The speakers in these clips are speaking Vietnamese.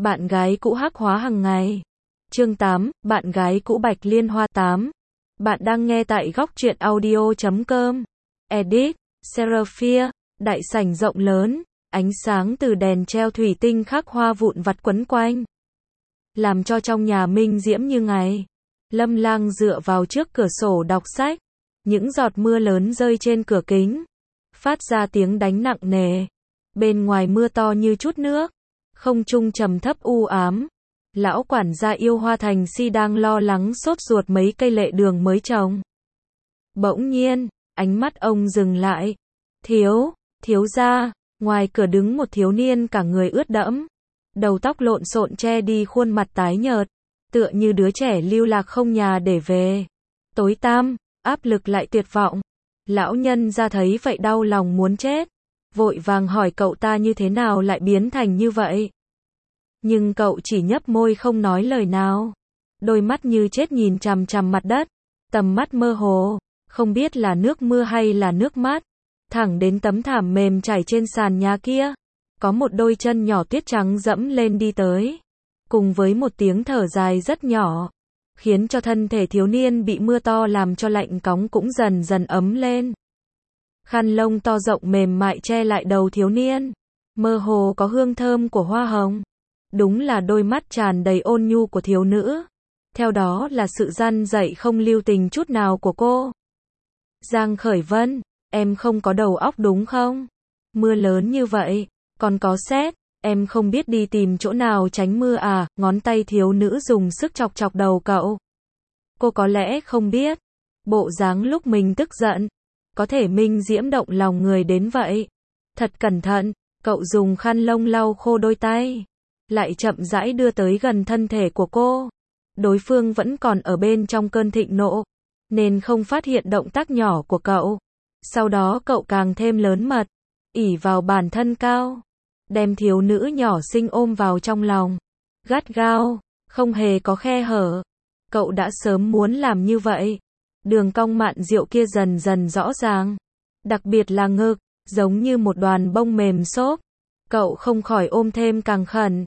Bạn gái cũ hắc hóa hàng ngày. Chương 8, bạn gái cũ Bạch Liên Hoa 8. Bạn đang nghe tại góc truyện audio.com. Edit, Seraphia, đại sảnh rộng lớn, ánh sáng từ đèn treo thủy tinh khắc hoa vụn vặt quấn quanh, làm cho trong nhà minh diễm như ngày. Lâm Lang dựa vào trước cửa sổ đọc sách, những giọt mưa lớn rơi trên cửa kính, phát ra tiếng đánh nặng nề. Bên ngoài mưa to như chút nước, không trung trầm thấp u ám. Lão quản gia yêu Hoa Thành Si đang lo lắng sốt ruột mấy cây lệ đường mới trồng. Bỗng nhiên, ánh mắt ông dừng lại. Thiếu gia, ngoài cửa đứng một thiếu niên cả người ướt đẫm, đầu tóc lộn xộn che đi khuôn mặt tái nhợt, tựa như đứa trẻ lưu lạc không nhà để về. Tối tăm, áp lực lại tuyệt vọng. Lão nhân ra thấy vậy đau lòng muốn chết, vội vàng hỏi cậu ta như thế nào lại biến thành như vậy. Nhưng cậu chỉ nhấp môi không nói lời nào. Đôi mắt như chết nhìn chằm chằm mặt đất, tầm mắt mơ hồ, không biết là nước mưa hay là nước mắt. Thẳng đến tấm thảm mềm trải trên sàn nhà kia, có một đôi chân nhỏ tuyết trắng dẫm lên đi tới, cùng với một tiếng thở dài rất nhỏ, khiến cho thân thể thiếu niên bị mưa to làm cho lạnh cóng cũng dần dần ấm lên. Khăn lông to rộng mềm mại che lại đầu thiếu niên, mơ hồ có hương thơm của hoa hồng. Đúng là đôi mắt tràn đầy ôn nhu của thiếu nữ. Theo đó là sự răn dạy không lưu tình chút nào của cô. Giang Khởi Vân, em không có đầu óc đúng không? Mưa lớn như vậy, còn có sét, em không biết đi tìm chỗ nào tránh mưa à? Ngón tay thiếu nữ dùng sức chọc chọc đầu cậu. Cô có lẽ không biết, bộ dáng lúc mình tức giận, có thể minh diễm động lòng người đến vậy. Thật cẩn thận, cậu dùng khăn lông lau khô đôi tay, lại chậm rãi đưa tới gần thân thể của cô. Đối phương vẫn còn ở bên trong cơn thịnh nộ, nên không phát hiện động tác nhỏ của cậu. Sau đó cậu càng thêm lớn mật, ỷ vào bản thân cao, đem thiếu nữ nhỏ xinh ôm vào trong lòng, gắt gao, không hề có khe hở. Cậu đã sớm muốn làm như vậy. Đường cong mạn diệu kia dần dần rõ ràng, đặc biệt là ngực, giống như một đoàn bông mềm xốp. Cậu không khỏi ôm thêm càng khẩn.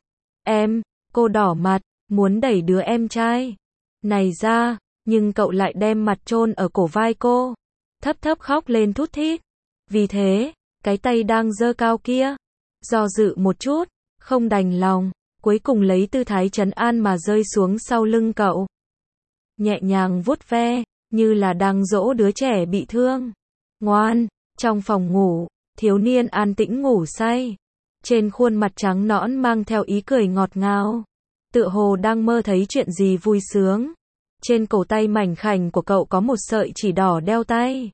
Cô đỏ mặt, muốn đẩy đứa em trai này ra, nhưng cậu lại đem mặt chôn ở cổ vai cô, thấp thấp khóc lên thút thít. Vì thế, cái tay đang giơ cao kia, do dự một chút, không đành lòng, cuối cùng lấy tư thái trấn an mà rơi xuống sau lưng cậu. Nhẹ nhàng vuốt ve, như là đang dỗ đứa trẻ bị thương. Ngoan, trong phòng ngủ, thiếu niên an tĩnh ngủ say. Trên khuôn mặt trắng nõn mang theo ý cười ngọt ngào, tựa hồ đang mơ thấy chuyện gì vui sướng. Trên cổ tay mảnh khảnh của cậu có một sợi chỉ đỏ đeo tay,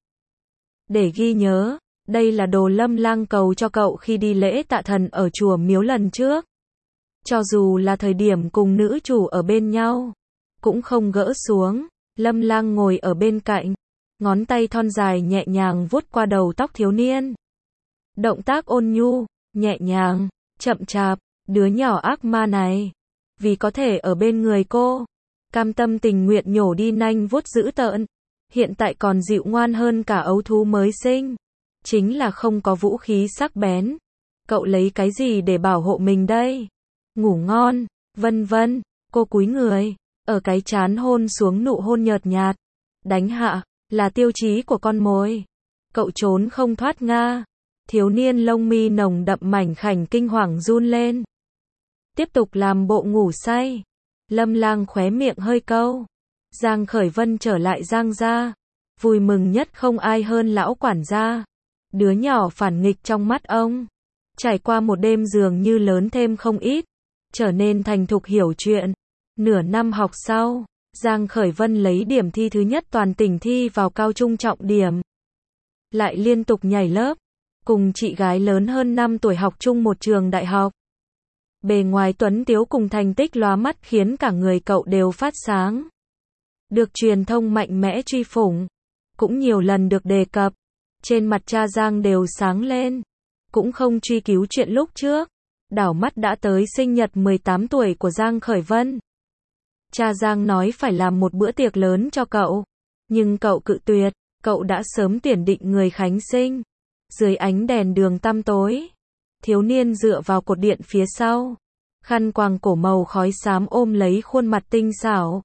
để ghi nhớ, đây là đồ Lâm Lang cầu cho cậu khi đi lễ tạ thần ở chùa miếu lần trước. Cho dù là thời điểm cùng nữ chủ ở bên nhau, cũng không gỡ xuống. Lâm Lang ngồi ở bên cạnh, ngón tay thon dài nhẹ nhàng vuốt qua đầu tóc thiếu niên. Động tác ôn nhu, nhẹ nhàng, chậm chạp. Đứa nhỏ ác ma này, vì có thể ở bên người cô, cam tâm tình nguyện nhổ đi nanh vuốt dữ tợn, hiện tại còn dịu ngoan hơn cả ấu thú mới sinh. Chính là không có vũ khí sắc bén. Cậu lấy cái gì để bảo hộ mình đây? Ngủ ngon, vân vân. Cô cúi người, ở cái trán hôn xuống nụ hôn nhợt nhạt. Đánh hạ, là tiêu chí của con mồi. Cậu trốn không thoát nga. Thiếu niên lông mi nồng đậm mảnh khảnh kinh hoàng run lên. Tiếp tục làm bộ ngủ say. Lâm Lang khóe miệng hơi câu. Giang Khởi Vân trở lại Giang gia, vui mừng nhất không ai hơn lão quản gia. Đứa nhỏ phản nghịch trong mắt ông, trải qua một đêm dường như lớn thêm không ít, trở nên thành thục hiểu chuyện. Nửa năm học sau, Giang Khởi Vân lấy điểm thi thứ nhất toàn tỉnh thi vào cao trung trọng điểm, lại liên tục nhảy lớp, cùng chị gái lớn hơn 5 tuổi học chung một trường đại học. Bề ngoài tuấn tiếu cùng thành tích lóa mắt khiến cả người cậu đều phát sáng, được truyền thông mạnh mẽ truy phủng, cũng nhiều lần được đề cập. Trên mặt cha Giang đều sáng lên, cũng không truy cứu chuyện lúc trước, đảo mắt đã tới sinh nhật 18 tuổi của Giang Khởi Vân. Cha Giang nói phải làm một bữa tiệc lớn cho cậu, nhưng cậu cự tuyệt. Cậu đã sớm tuyển định người khánh sinh. Dưới ánh đèn đường tăm tối, thiếu niên dựa vào cột điện phía sau, Khăn quàng cổ màu khói xám ôm lấy khuôn mặt tinh xảo.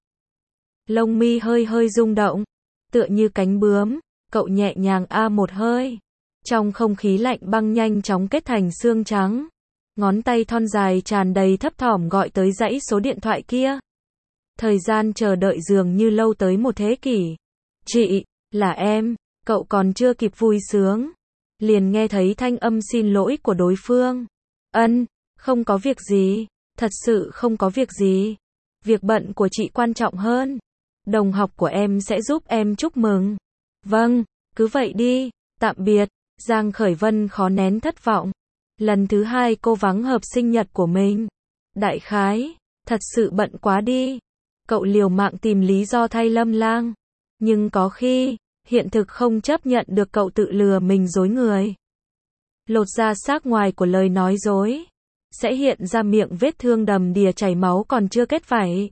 Lông mi hơi hơi rung động, tựa như cánh bướm, cậu nhẹ nhàng a một hơi. Trong không khí lạnh băng nhanh chóng kết thành xương trắng. Ngón tay thon dài tràn đầy thấp thỏm gọi tới dãy số điện thoại kia. Thời gian chờ đợi dường như lâu tới một thế kỷ. Chị, là em, cậu còn chưa kịp vui sướng. Liền nghe thấy thanh âm xin lỗi của đối phương. Không có việc gì, thật sự không có việc gì. Việc bận của chị quan trọng hơn. Đồng học của em sẽ giúp em chúc mừng. Vâng, cứ vậy đi, tạm biệt. Giang Khởi Vân khó nén thất vọng. Lần thứ hai cô vắng hợp sinh nhật của mình. Đại khái, thật sự bận quá đi. Cậu liều mạng tìm lý do thay Lâm Lang. Nhưng có khi, hiện thực không chấp nhận được cậu tự lừa mình dối người. Lột ra xác ngoài của lời nói dối. Sẽ hiện ra miệng vết thương đầm đìa chảy máu còn chưa kết vảy.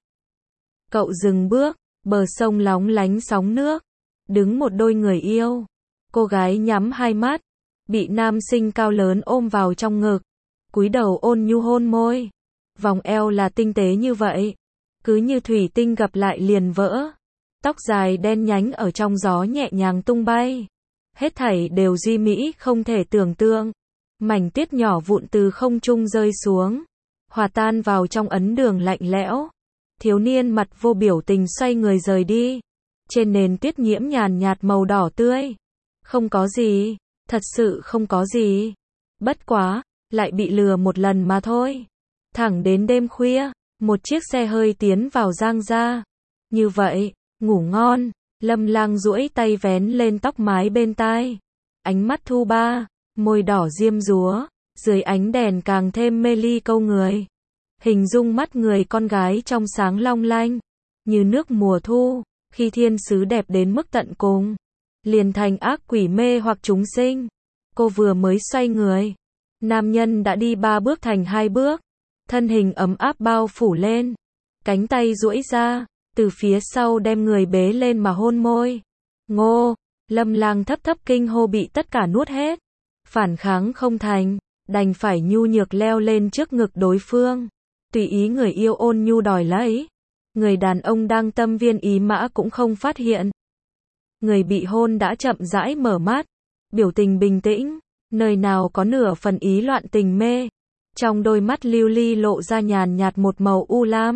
Cậu dừng bước, bờ sông lóng lánh sóng nước. Đứng một đôi người yêu. Cô gái nhắm hai mắt. Bị nam sinh cao lớn ôm vào trong ngực. Cúi đầu ôn nhu hôn môi. Vòng eo là tinh tế như vậy. Cứ như thủy tinh gặp lại liền vỡ. Tóc dài đen nhánh ở trong gió nhẹ nhàng tung bay. Hết thảy đều duy mỹ không thể tưởng tượng. Mảnh tuyết nhỏ vụn từ không trung rơi xuống. Hòa tan vào trong ấn đường lạnh lẽo. Thiếu niên mặt vô biểu tình xoay người rời đi. Trên nền tuyết nhiễm nhàn nhạt màu đỏ tươi. Không có gì, thật sự không có gì. Bất quá, lại bị lừa một lần mà thôi. Thẳng đến đêm khuya, một chiếc xe hơi tiến vào Giang gia. Như vậy, ngủ ngon. Lâm Lang duỗi tay vén lên tóc mái bên tai. Ánh mắt thu ba, môi đỏ diêm dúa, dưới ánh đèn càng thêm mê ly câu người. Hình dung mắt người con gái trong sáng long lanh, như nước mùa thu, khi thiên sứ đẹp đến mức tận cùng, liền thành ác quỷ mê hoặc chúng sinh. Cô vừa mới xoay người, nam nhân đã đi 3 bước thành 2 bước, thân hình ấm áp bao phủ lên, cánh tay duỗi ra, từ phía sau đem người bế lên mà hôn môi. Ngô, Lâm Lang thấp thấp kinh hô bị tất cả nuốt hết. Phản kháng không thành, đành phải nhu nhược leo lên trước ngực đối phương. Tùy ý người yêu ôn nhu đòi lấy. Người đàn ông đang tâm viên ý mã cũng không phát hiện. Người bị hôn đã chậm rãi mở mắt, biểu tình bình tĩnh, nơi nào có nửa phần ý loạn tình mê. Trong đôi mắt lưu ly lộ ra nhàn nhạt một màu u lam.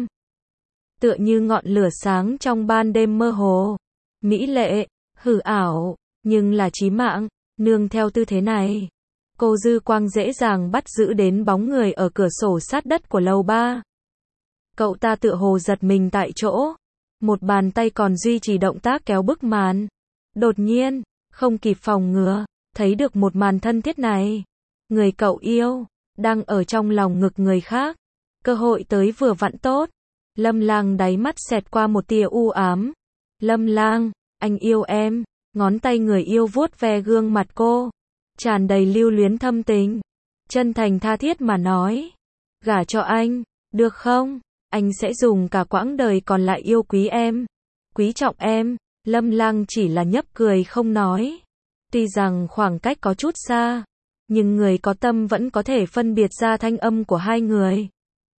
Tựa như ngọn lửa sáng trong ban đêm mơ hồ. Mỹ lệ, hư ảo, nhưng là chí mạng. Nương theo tư thế này, cô dư quang dễ dàng bắt giữ đến bóng người ở cửa sổ sát đất của lầu 3. Cậu ta tựa hồ giật mình tại chỗ. Một bàn tay còn duy trì động tác kéo bức màn. Đột nhiên, không kịp phòng ngừa, thấy được một màn thân thiết này. Người cậu yêu, đang ở trong lòng ngực người khác. Cơ hội tới vừa vặn tốt. Lâm Lang đáy mắt xẹt qua một tia u ám. Lâm Lang, anh yêu em. Ngón tay người yêu vuốt ve gương mặt cô. Tràn đầy lưu luyến thâm tình. Chân thành tha thiết mà nói. Gả cho anh, được không? Anh sẽ dùng cả quãng đời còn lại yêu quý em. Quý trọng em. Lâm Lang chỉ là nhấp cười không nói. Tuy rằng khoảng cách có chút xa, nhưng người có tâm vẫn có thể phân biệt ra thanh âm của hai người.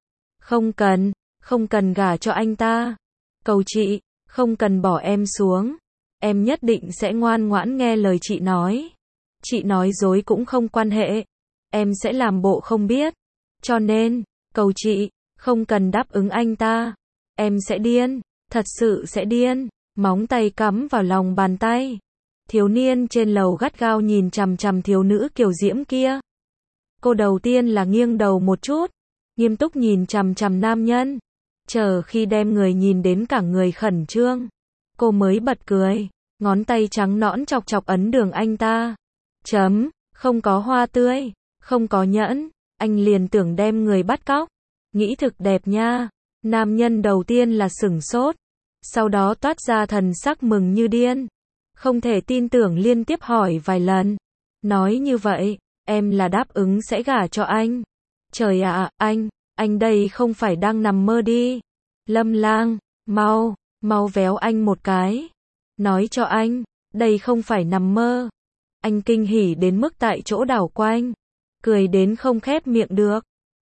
Không cần gả cho anh ta. Cầu chị, không cần bỏ em xuống. Em nhất định sẽ ngoan ngoãn nghe lời chị nói. Chị nói dối cũng không quan hệ. Em sẽ làm bộ không biết. Cho nên, cầu chị, không cần đáp ứng anh ta. Em sẽ điên, thật sự sẽ điên. Móng tay cắm vào lòng bàn tay. Thiếu niên trên lầu gắt gao nhìn chằm chằm thiếu nữ kiều diễm kia. Cô đầu tiên là nghiêng đầu một chút, nghiêm túc nhìn chằm chằm nam nhân. Chờ khi đem người nhìn đến cả người khẩn trương, cô mới bật cười, ngón tay trắng nõn chọc chọc ấn đường anh ta. Không có hoa tươi, không có nhẫn, anh liền tưởng đem người bắt cóc. Nghĩ thực đẹp nha. Nam nhân đầu tiên là sửng sốt, sau đó toát ra thần sắc mừng như điên. Không thể tin tưởng liên tiếp hỏi vài lần. Nói như vậy, em là đáp ứng sẽ gả cho anh. Trời ạ, anh đây không phải đang nằm mơ đi. Lâm Lang, mau véo anh một cái. Nói cho anh, đây không phải nằm mơ. Anh kinh hỉ đến mức tại chỗ đảo quanh, cười đến không khép miệng được.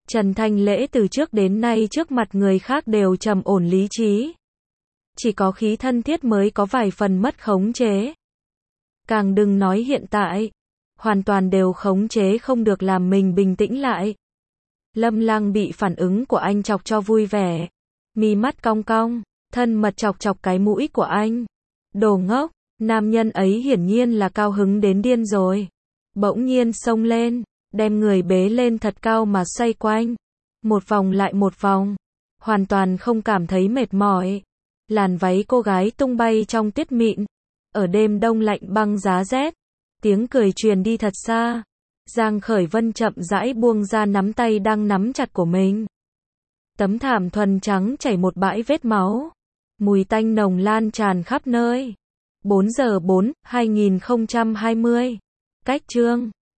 Trần Thanh Lễ từ trước đến nay trước mặt người khác đều trầm ổn lý trí. Chỉ có khí thân thiết mới có vài phần mất khống chế. Càng đừng nói hiện tại. Hoàn toàn đều khống chế không được làm mình bình tĩnh lại. Lâm Lăng bị phản ứng của anh chọc cho vui vẻ. Mi mắt cong cong, thân mật chọc chọc cái mũi của anh. Đồ ngốc, nam nhân ấy hiển nhiên là cao hứng đến điên rồi. Bỗng nhiên xông lên, đem người bế lên thật cao mà xoay quanh. Một vòng lại một vòng. Hoàn toàn không cảm thấy mệt mỏi. Làn váy cô gái tung bay trong tuyết mịn. Ở đêm đông lạnh băng giá rét. Tiếng cười truyền đi thật xa. Giang Khởi Vân chậm rãi buông ra nắm tay đang nắm chặt của mình. Tấm thảm thuần trắng chảy một bãi vết máu. Mùi tanh nồng lan tràn khắp nơi. 4 giờ 4, 2020. Cách chương